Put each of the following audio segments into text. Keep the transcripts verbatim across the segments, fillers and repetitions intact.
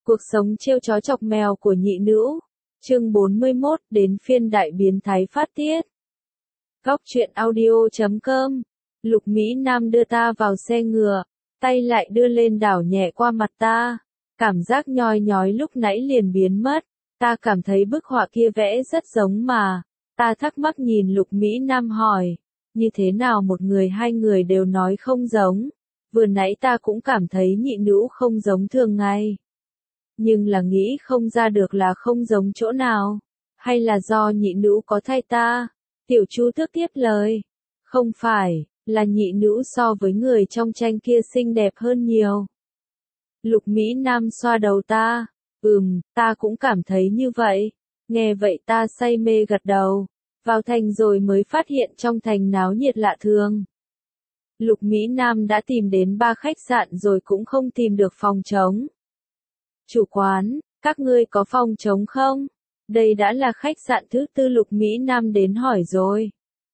Cuộc sống trêu chó chọc mèo của nhị nữ. Chương bốn mươi mốt, đến phiên đại biến thái phát tiết. Góc truyện audio chấm com. Lục Mỹ Nam đưa ta vào xe ngựa, tay lại đưa lên đảo nhẹ qua mặt ta. Cảm giác nhoi nhói lúc nãy liền biến mất. Ta cảm thấy bức họa kia vẽ rất giống mà. Ta thắc mắc nhìn Lục Mỹ Nam hỏi, như thế nào một người hai người đều nói không giống. Vừa nãy ta cũng cảm thấy nhị nữ không giống thường ngày. Nhưng là nghĩ không ra được là không giống chỗ nào. Hay là do nhị nữ có thay ta? Tiểu Chu Tước tiếp lời. Không phải, là nhị nữ so với người trong tranh kia xinh đẹp hơn nhiều. Lục Mỹ Nam xoa đầu ta. Ừm, ta cũng cảm thấy như vậy. Nghe vậy ta say mê gật đầu. Vào thành rồi mới phát hiện trong thành náo nhiệt lạ thường. Lục Mỹ Nam đã tìm đến ba khách sạn rồi cũng không tìm được phòng trống. Chủ quán, các ngươi có phòng trống không? Đây đã là khách sạn thứ tư Lục Mỹ Nam đến hỏi rồi.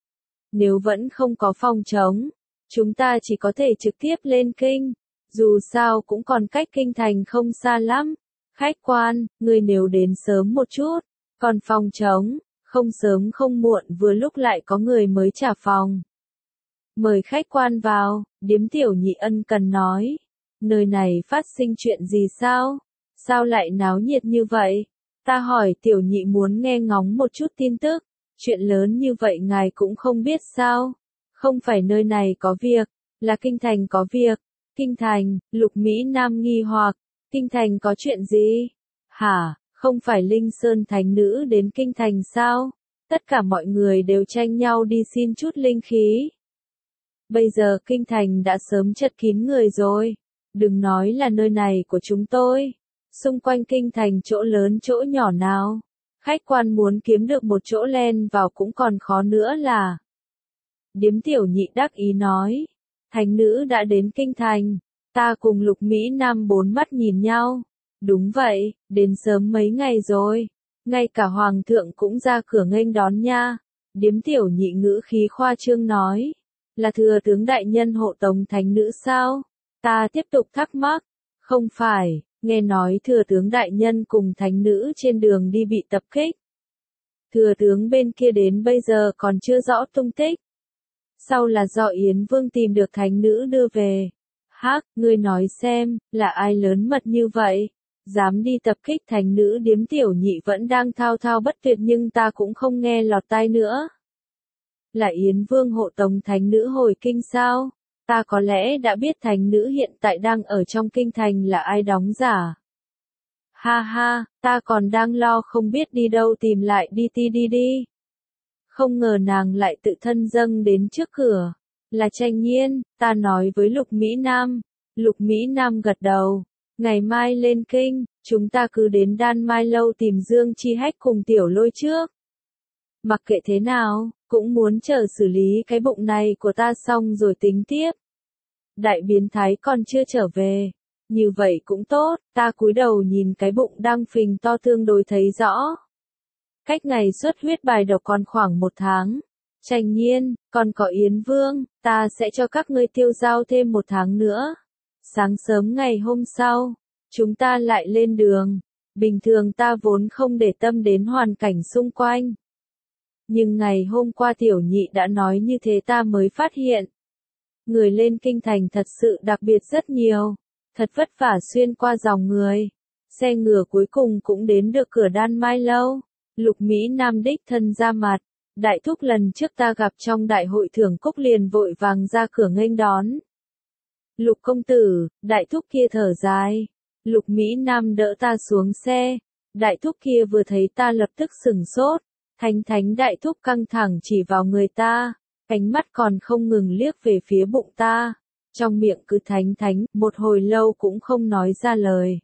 Nếu vẫn không có phòng trống, chúng ta chỉ có thể trực tiếp lên kinh. Dù sao cũng còn cách kinh thành không xa lắm. Khách quan, người nếu đến sớm một chút. Còn phòng trống, không sớm không muộn vừa lúc lại có người mới trả phòng. Mời khách quan vào, điếm tiểu nhị ân cần nói. Nơi này phát sinh chuyện gì sao? Sao lại náo nhiệt như vậy? Ta hỏi tiểu nhị muốn nghe ngóng một chút tin tức. Chuyện lớn như vậy ngài cũng không biết sao? Không phải nơi này có việc, là kinh thành có việc. Kinh thành, Lục Mỹ Nam nghi hoặc. Kinh thành có chuyện gì? Hả, không phải Linh Sơn thánh nữ đến kinh thành sao? Tất cả mọi người đều tranh nhau đi xin chút linh khí. Bây giờ kinh thành đã sớm chật kín người rồi. Đừng nói là nơi này của chúng tôi. Xung quanh kinh thành chỗ lớn chỗ nhỏ nào. Khách quan muốn kiếm được một chỗ len vào cũng còn khó nữa là. Điếm tiểu nhị đắc ý nói. Thánh nữ đã đến kinh thành. Ta cùng Lục Mỹ Nam bốn mắt nhìn nhau. Đúng vậy, đến sớm mấy ngày rồi. Ngay cả hoàng thượng cũng ra cửa nghênh đón nha. Điếm tiểu nhị ngữ khí khoa trương nói. Là thừa tướng đại nhân hộ tống thánh nữ sao? Ta tiếp tục thắc mắc. Không phải, nghe nói thừa tướng đại nhân cùng thánh nữ trên đường đi bị tập kích. Thừa tướng bên kia đến bây giờ còn chưa rõ tung tích. Sau là do Yến Vương tìm được thánh nữ đưa về. Hắc, ngươi nói xem, là ai lớn mật như vậy? Dám đi tập kích thánh nữ. Điếm tiểu nhị vẫn đang thao thao bất tuyệt nhưng ta cũng không nghe lọt tai nữa. Là Yến Vương hộ tống thánh nữ hồi kinh sao? Ta có lẽ đã biết thánh nữ hiện tại đang ở trong kinh thành là ai đóng giả. Ha ha, ta còn đang lo không biết đi đâu tìm lại đi ti đi đi. Không ngờ nàng lại tự thân dâng đến trước cửa. Là Tranh Nhiên, ta nói với Lục Mỹ Nam. Lục Mỹ Nam gật đầu. Ngày mai lên kinh, chúng ta cứ đến Đan Mai Lâu tìm Dương Chi Hách cùng Tiểu Lôi trước. Mặc kệ thế nào, cũng muốn chờ xử lý cái bụng này của ta xong rồi tính tiếp. Đại biến thái còn chưa trở về. Như vậy cũng tốt, ta cúi đầu nhìn cái bụng đang phình to tương đối thấy rõ. Cách ngày xuất huyết bài độc còn khoảng một tháng. Tranh Nhiên, còn có Yến Vương, ta sẽ cho các ngươi tiêu giao thêm một tháng nữa. Sáng sớm ngày hôm sau, chúng ta lại lên đường. Bình thường ta vốn không để tâm đến hoàn cảnh xung quanh. Nhưng ngày hôm qua tiểu nhị đã nói như thế ta mới phát hiện. Người lên kinh thành thật sự đặc biệt rất nhiều. Thật vất vả xuyên qua dòng người. Xe ngựa cuối cùng cũng đến được cửa Đan Mai Lâu. Lục Mỹ Nam đích thân ra mặt. Đại thúc lần trước ta gặp trong đại hội thưởng cúc liền vội vàng ra cửa nghênh đón. Lục công tử, đại thúc kia thở dài. Lục Mỹ Nam đỡ ta xuống xe. Đại thúc kia vừa thấy ta lập tức sửng sốt. Thánh thánh đại thúc căng thẳng chỉ vào người ta. Ánh mắt còn không ngừng liếc về phía bụng ta. Trong miệng cứ thánh thánh, một hồi lâu cũng không nói ra lời.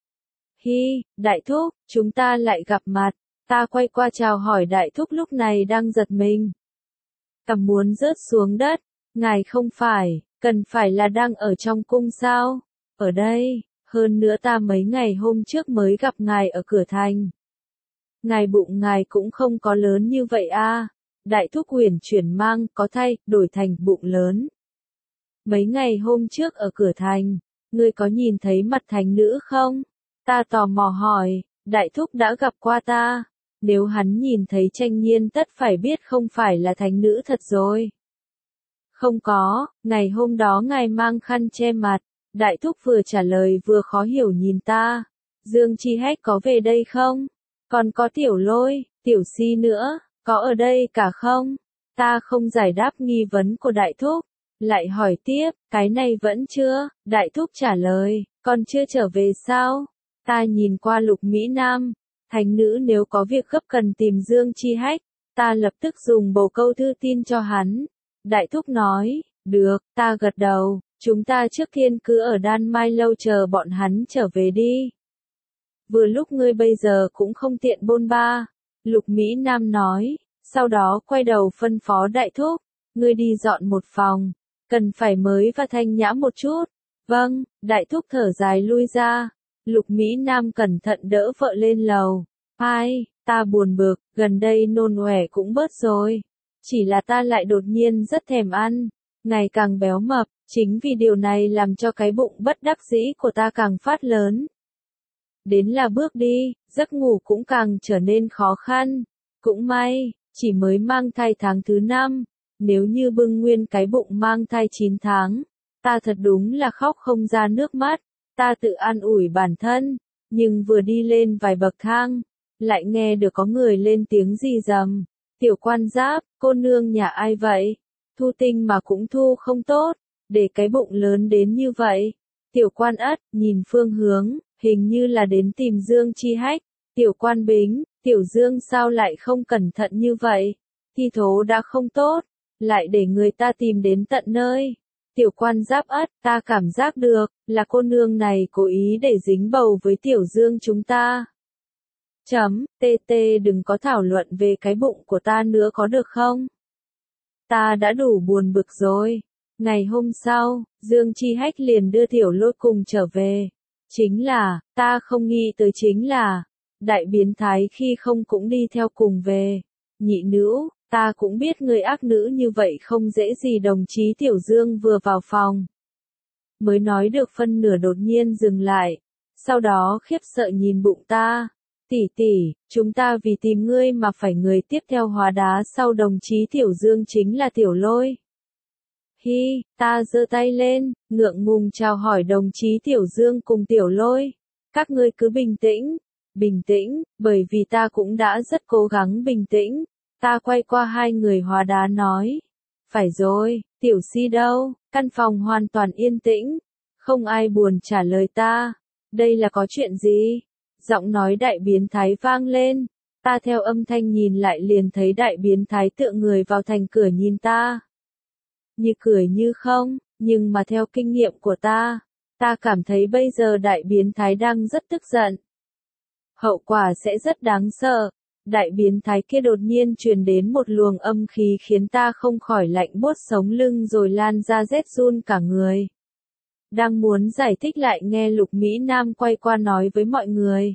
Hi, đại thúc, chúng ta lại gặp mặt. Ta quay qua chào hỏi đại thúc lúc này đang giật mình. Cằm muốn rớt xuống đất. Ngài không phải, cần phải là đang ở trong cung sao? Ở đây, hơn nữa ta mấy ngày hôm trước mới gặp ngài ở cửa thành. Ngài bụng ngài cũng không có lớn như vậy a. Đại thúc huyền chuyển mang, có thay, đổi thành bụng lớn. Mấy ngày hôm trước ở cửa thành, ngươi có nhìn thấy mặt thánh nữ không? Ta tò mò hỏi, đại thúc đã gặp qua ta, nếu hắn nhìn thấy Tranh Nhiên tất phải biết không phải là thánh nữ thật rồi. Không có, ngày hôm đó ngài mang khăn che mặt, đại thúc vừa trả lời vừa khó hiểu nhìn ta. Dương Chi Hách có về đây không? Còn có Tiểu Lôi, Tiểu Si nữa, có ở đây cả không? Ta không giải đáp nghi vấn của đại thúc, lại hỏi tiếp, cái này vẫn chưa? Đại thúc trả lời, còn chưa trở về sao? Ta nhìn qua Lục Mỹ Nam, thánh nữ nếu có việc gấp cần tìm Dương Chi Hách, ta lập tức dùng bồ câu thư tin cho hắn. Đại thúc nói, được, ta gật đầu, chúng ta trước tiên cứ ở Đan Mai lâu chờ bọn hắn trở về đi. Vừa lúc ngươi bây giờ cũng không tiện bôn ba, Lục Mỹ Nam nói, sau đó quay đầu phân phó đại thúc, ngươi đi dọn một phòng, cần phải mới và thanh nhã một chút. Vâng, đại thúc thở dài lui ra, Lục Mỹ Nam cẩn thận đỡ vợ lên lầu. Ai, ta buồn bực, gần đây nôn ọe cũng bớt rồi. Chỉ là ta lại đột nhiên rất thèm ăn, ngày càng béo mập, chính vì điều này làm cho cái bụng bất đắc dĩ của ta càng phát lớn. Đến là bước đi, giấc ngủ cũng càng trở nên khó khăn. Cũng may, chỉ mới mang thai tháng thứ năm, nếu như bưng nguyên cái bụng mang thai chín tháng, ta thật đúng là khóc không ra nước mắt. Ta tự an ủi bản thân, nhưng vừa đi lên vài bậc thang, lại nghe được có người lên tiếng rì rầm. Tiểu Quan Giáp, cô nương nhà ai vậy? Thu tinh mà cũng thu không tốt, để cái bụng lớn đến như vậy. Tiểu Quan Ất, nhìn phương hướng, hình như là đến tìm Dương Chi Hách. Tiểu Quan Bính, Tiểu Dương sao lại không cẩn thận như vậy? Thi thố đã không tốt, lại để người ta tìm đến tận nơi. Tiểu Quan Giáp Ất, ta cảm giác được, là cô nương này cố ý để dính bầu với Tiểu Dương chúng ta. Chấm, tê tê đừng có thảo luận về cái bụng của ta nữa có được không? Ta đã đủ buồn bực rồi. Ngày hôm sau, Dương Chi Hách liền đưa Tiểu Lôi cùng trở về. Chính là, ta không nghĩ tới chính là, đại biến thái khi không cũng đi theo cùng về. Nhị nữ, ta cũng biết người ác nữ như vậy không dễ gì. Đồng chí Tiểu Dương vừa vào phòng, mới nói được phân nửa đột nhiên dừng lại, sau đó khiếp sợ nhìn bụng ta. Tỷ tỷ, chúng ta vì tìm ngươi mà phải người tiếp theo hóa đá sau đồng chí Tiểu Dương chính là Tiểu Lôi. Hi, ta giơ tay lên, ngượng ngùng chào hỏi đồng chí Tiểu Dương cùng Tiểu Lôi. Các ngươi cứ bình tĩnh, bình tĩnh, bởi vì ta cũng đã rất cố gắng bình tĩnh. Ta quay qua hai người hóa đá nói. Phải rồi, Tiểu Si đâu? Căn phòng hoàn toàn yên tĩnh, không ai buồn trả lời ta. Đây là có chuyện gì? Giọng nói đại biến thái vang lên. Ta theo âm thanh nhìn lại liền thấy đại biến thái tựa người vào thành cửa nhìn ta. Như cười như không, nhưng mà theo kinh nghiệm của ta, ta cảm thấy bây giờ đại biến thái đang rất tức giận. Hậu quả sẽ rất đáng sợ. Đại biến thái kia đột nhiên truyền đến một luồng âm khí khiến ta không khỏi lạnh buốt sống lưng rồi lan ra rét run cả người. Đang muốn giải thích lại nghe Lục Mỹ Nam quay qua nói với mọi người.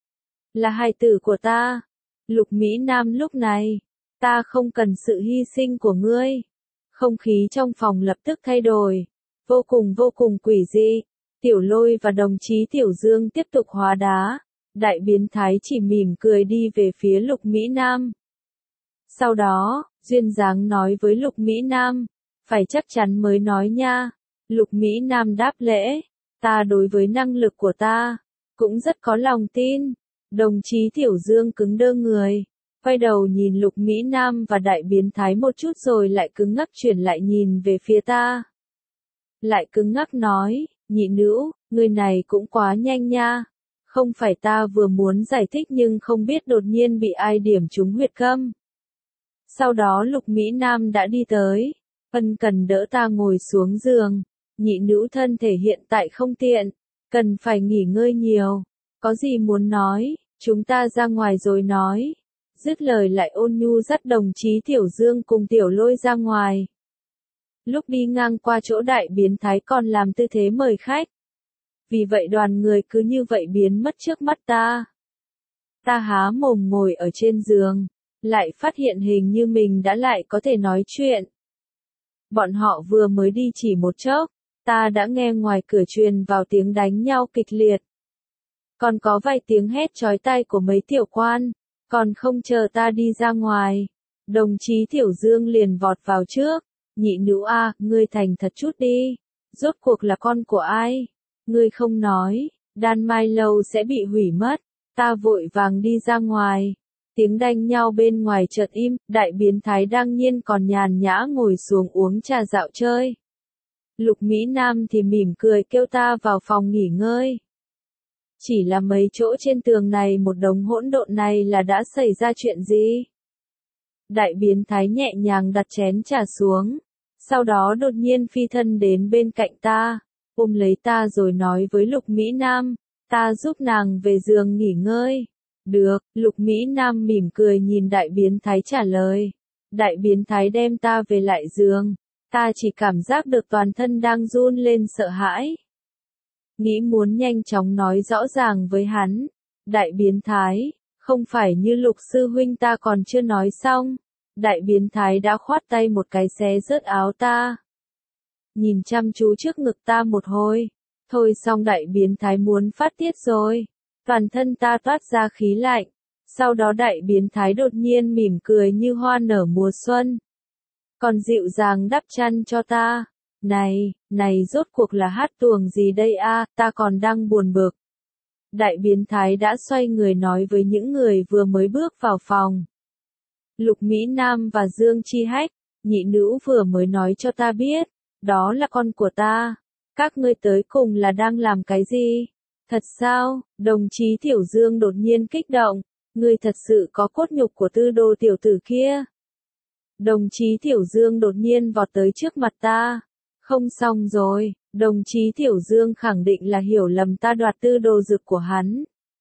Là hài tử của ta. Lục Mỹ Nam lúc này, ta không cần sự hy sinh của ngươi. Không khí trong phòng lập tức thay đổi. Vô cùng vô cùng quỷ dị. Tiểu Lôi và đồng chí Tiểu Dương tiếp tục hóa đá. Đại biến thái chỉ mỉm cười đi về phía Lục Mỹ Nam. Sau đó, duyên dáng nói với Lục Mỹ Nam. Phải chắc chắn mới nói nha. Lục Mỹ Nam đáp lễ. Ta đối với năng lực của ta, cũng rất có lòng tin. Đồng chí Tiểu Dương cứng đơ người. Quay đầu nhìn Lục Mỹ Nam và đại biến thái một chút rồi lại cứng ngắc chuyển lại nhìn về phía ta. Lại cứng ngắc nói, nhị nữ, người này cũng quá nhanh nha. Không phải ta vừa muốn giải thích nhưng không biết đột nhiên bị ai điểm trúng huyệt khâm. Sau đó Lục Mỹ Nam đã đi tới, ân cần đỡ ta ngồi xuống giường. Nhị nữ thân thể hiện tại không tiện, cần phải nghỉ ngơi nhiều. Có gì muốn nói, chúng ta ra ngoài rồi nói. Dứt lời lại ôn nhu dắt đồng chí Tiểu Dương cùng Tiểu Lôi ra ngoài. Lúc đi ngang qua chỗ đại biến thái còn làm tư thế mời khách. Vì vậy đoàn người cứ như vậy biến mất trước mắt ta. Ta há mồm ngồi ở trên giường, lại phát hiện hình như mình đã lại có thể nói chuyện. Bọn họ vừa mới đi chỉ một chốc, ta đã nghe ngoài cửa truyền vào tiếng đánh nhau kịch liệt. còn có vài tiếng hét chói tai của mấy tiểu quan, còn không chờ ta đi ra ngoài. Đồng chí Tiểu Dương liền vọt vào trước, nhị nữ a, ngươi thành thật chút đi, rốt cuộc là con của ai? Ngươi không nói, Đan Mai Lâu sẽ bị hủy mất. Ta vội vàng đi ra ngoài, tiếng đanh nhau bên ngoài chợt im, đại biến thái đang nhiên còn nhàn nhã ngồi xuống uống trà dạo chơi. Lục Mỹ Nam thì mỉm cười kêu ta vào phòng nghỉ ngơi. Chỉ là mấy chỗ trên tường này một đống hỗn độn này là đã xảy ra chuyện gì? Đại biến thái nhẹ nhàng đặt chén trà xuống, sau đó đột nhiên phi thân đến bên cạnh ta, ôm lấy ta rồi nói với Lục Mỹ Nam, ta giúp nàng về giường nghỉ ngơi. Được, Lục Mỹ Nam mỉm cười nhìn đại biến thái trả lời. Đại biến thái đem ta về lại giường, ta chỉ cảm giác được toàn thân đang run lên sợ hãi. Nghĩ muốn nhanh chóng nói rõ ràng với hắn. Đại biến thái, không phải như Lục sư huynh ta còn chưa nói xong. Đại biến thái đã khoát tay một cái xé rớt áo ta. Nhìn chăm chú trước ngực ta một hồi. Thôi xong đại biến thái muốn phát tiết rồi. Toàn thân ta toát ra khí lạnh. Sau đó đại biến thái đột nhiên mỉm cười như hoa nở mùa xuân. Còn dịu dàng đắp chăn cho ta. Này, này rốt cuộc là hát tuồng gì đây a, ta còn đang buồn bực. Đại biến thái đã xoay người nói với những người vừa mới bước vào phòng. Lục Mỹ Nam và Dương Chi Hách, nhị nữ vừa mới nói cho ta biết, đó là con của ta. Các ngươi tới cùng là đang làm cái gì? Thật sao? Đồng chí Tiểu Dương đột nhiên kích động, ngươi thật sự có cốt nhục của tư đồ tiểu tử kia. Đồng chí Tiểu Dương đột nhiên vọt tới trước mặt ta. Không xong rồi, đồng chí Tiểu Dương khẳng định là hiểu lầm ta đoạt tư đồ dược của hắn.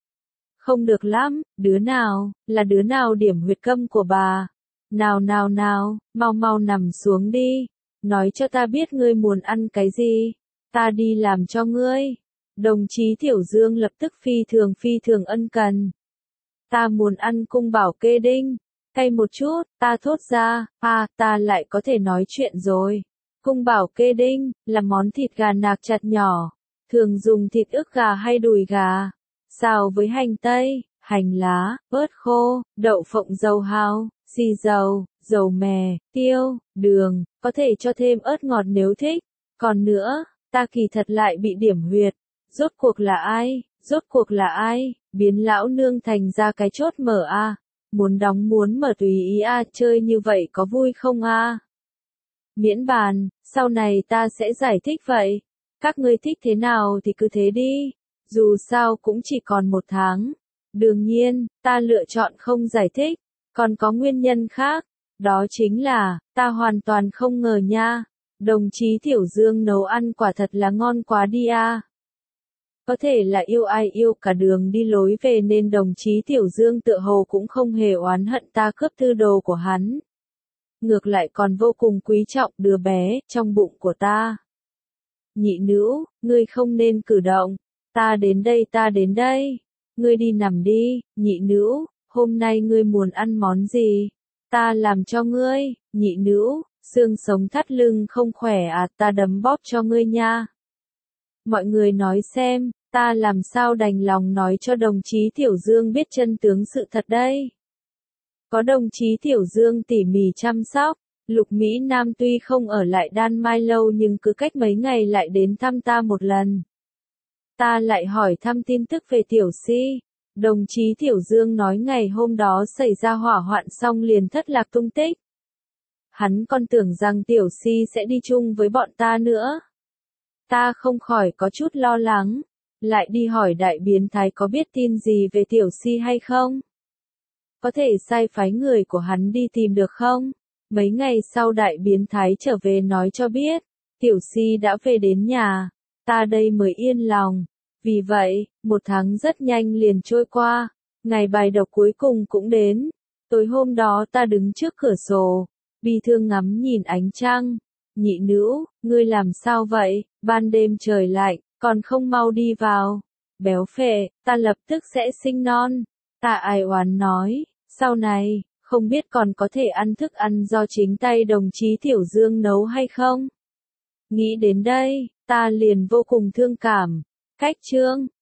Không được lắm, đứa nào, là đứa nào điểm huyệt câm của bà? Nào nào nào, mau mau nằm xuống đi, nói cho ta biết ngươi muốn ăn cái gì, ta đi làm cho ngươi. Đồng chí Tiểu Dương lập tức phi thường phi thường ân cần. Ta muốn ăn cung bảo kê đinh, cay một chút, ta thốt ra, à, ta lại có thể nói chuyện rồi. Cung bảo kê đinh, là món thịt gà nạc chặt nhỏ, thường dùng thịt ức gà hay đùi gà, xào với hành tây, hành lá, ớt khô, đậu phộng dầu hào, xì dầu, dầu mè, tiêu, đường, có thể cho thêm ớt ngọt nếu thích. Còn nữa, ta kỳ thật lại bị điểm huyệt. Rốt cuộc là ai? Rốt cuộc là ai? Biến lão nương thành ra cái chốt mở a. À? Muốn đóng muốn mở tùy ý a, à, chơi như vậy có vui không a? À? Miễn bàn, sau này ta sẽ giải thích vậy. Các ngươi thích thế nào thì cứ thế đi. Dù sao cũng chỉ còn một tháng. Đương nhiên, ta lựa chọn không giải thích. Còn có nguyên nhân khác. Đó chính là, ta hoàn toàn không ngờ nha. Đồng chí Tiểu Dương nấu ăn quả thật là ngon quá đi a. À. Có thể là yêu ai yêu cả đường đi lối về nên đồng chí Tiểu Dương tựa hồ cũng không hề oán hận ta cướp tư đồ của hắn. Ngược lại còn vô cùng quý trọng đứa bé trong bụng của ta. Nhị nữ, ngươi không nên cử động. Ta đến đây ta đến đây. Ngươi đi nằm đi, nhị nữ, hôm nay ngươi muốn ăn món gì? Ta làm cho ngươi, nhị nữ, xương sống thắt lưng không khỏe à, ta đấm bóp cho ngươi nha. Mọi người nói xem, ta làm sao đành lòng nói cho đồng chí Tiểu Dương biết chân tướng sự thật đây. Có đồng chí Tiểu Dương tỉ mỉ chăm sóc, Lục Mỹ Nam tuy không ở lại Đan Mai Lâu nhưng cứ cách mấy ngày lại đến thăm ta một lần. Ta lại hỏi thăm tin tức về Tiểu Si. Đồng chí Tiểu Dương nói ngày hôm đó xảy ra hỏa hoạn xong liền thất lạc tung tích. Hắn còn tưởng rằng Tiểu Si sẽ đi chung với bọn ta nữa. Ta không khỏi có chút lo lắng. Lại đi hỏi đại biến thái có biết tin gì về Tiểu Si hay không? Có thể sai phái người của hắn đi tìm được không? Mấy ngày sau đại biến thái trở về nói cho biết, Tiểu Si đã về đến nhà. Ta đây mới yên lòng. Vì vậy, một tháng rất nhanh liền trôi qua. Ngày bài độc cuối cùng cũng đến. Tối hôm đó ta đứng trước cửa sổ, bi thương ngắm nhìn ánh trăng. Nhị nữ, ngươi làm sao vậy? Ban đêm trời lạnh, còn không mau đi vào. Béo phệ, ta lập tức sẽ sinh non. Ta ai oán nói, sau này, không biết còn có thể ăn thức ăn do chính tay đồng chí Tiểu Dương nấu hay không? Nghĩ đến đây, ta liền vô cùng thương cảm. Cách chương